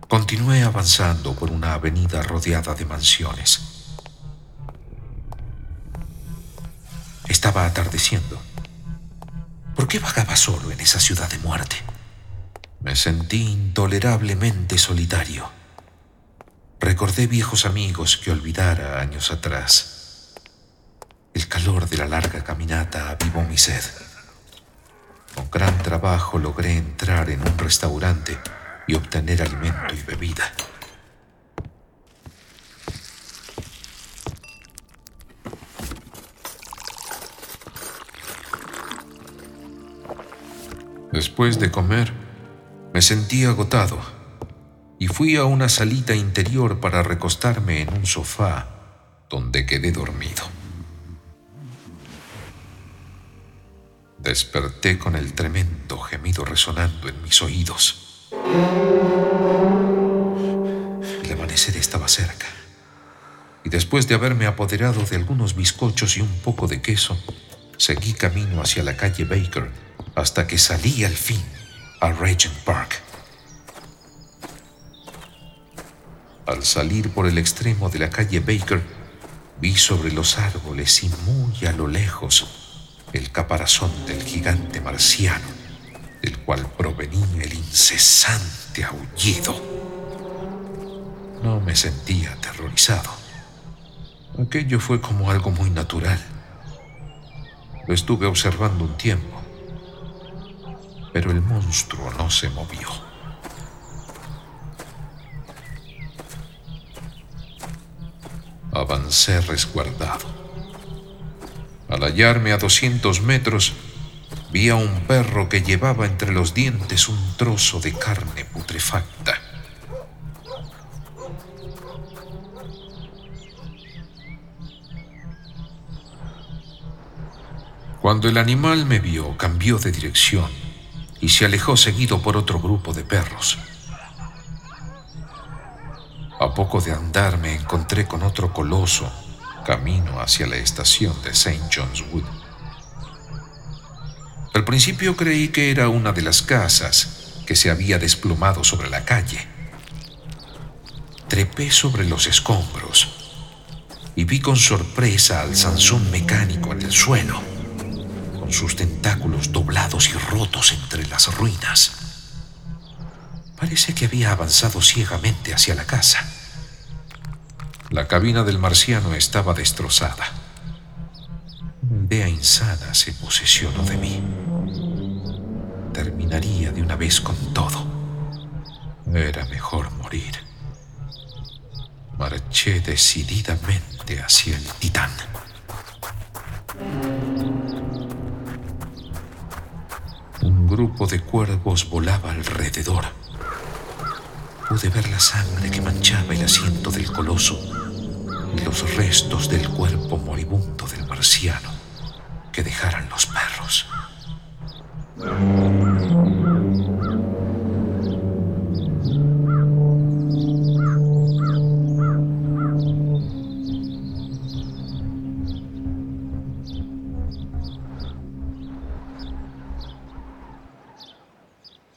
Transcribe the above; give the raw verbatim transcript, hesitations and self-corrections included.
Continué avanzando por una avenida rodeada de mansiones. Estaba atardeciendo. ¿Por qué vagaba solo en esa ciudad de muerte? Me sentí intolerablemente solitario. Recordé viejos amigos que olvidara años atrás. El calor de la larga caminata avivó mi sed. Con gran trabajo logré entrar en un restaurante y obtener alimento y bebida. Después de comer, me sentí agotado y fui a una salita interior para recostarme en un sofá donde quedé dormido. Desperté con el tremendo gemido resonando en mis oídos. El amanecer estaba cerca, y después de haberme apoderado de algunos bizcochos y un poco de queso, seguí camino hacia la calle Baker hasta que salí al fin a Regent Park. Al salir por el extremo de la calle Baker, vi sobre los árboles y muy a lo lejos el caparazón del gigante marciano, del cual provenía el incesante aullido. No me sentía aterrorizado. Aquello fue como algo muy natural. Lo estuve observando un tiempo, pero el monstruo no se movió. Avancé resguardado. Al hallarme a doscientos metros, vi a un perro que llevaba entre los dientes un trozo de carne putrefacta. Cuando el animal me vio, cambió de dirección y se alejó seguido por otro grupo de perros. A poco de andar me encontré con otro coloso, camino hacia la estación de Saint John's Wood. Al principio creí que era una de las casas que se había desplomado sobre la calle. Trepé sobre los escombros y vi con sorpresa al Sansón mecánico en el suelo, con sus tentáculos doblados y rotos entre las ruinas. Parece que había avanzado ciegamente hacia la casa. La cabina del marciano estaba destrozada. Una idea insana se posesionó de mí. Terminaría de una vez con todo. Era mejor morir. Marché decididamente hacia el titán. Un grupo de cuervos volaba alrededor. Pude ver la sangre que manchaba el asiento del coloso y los restos del cuerpo moribundo del marciano que dejaran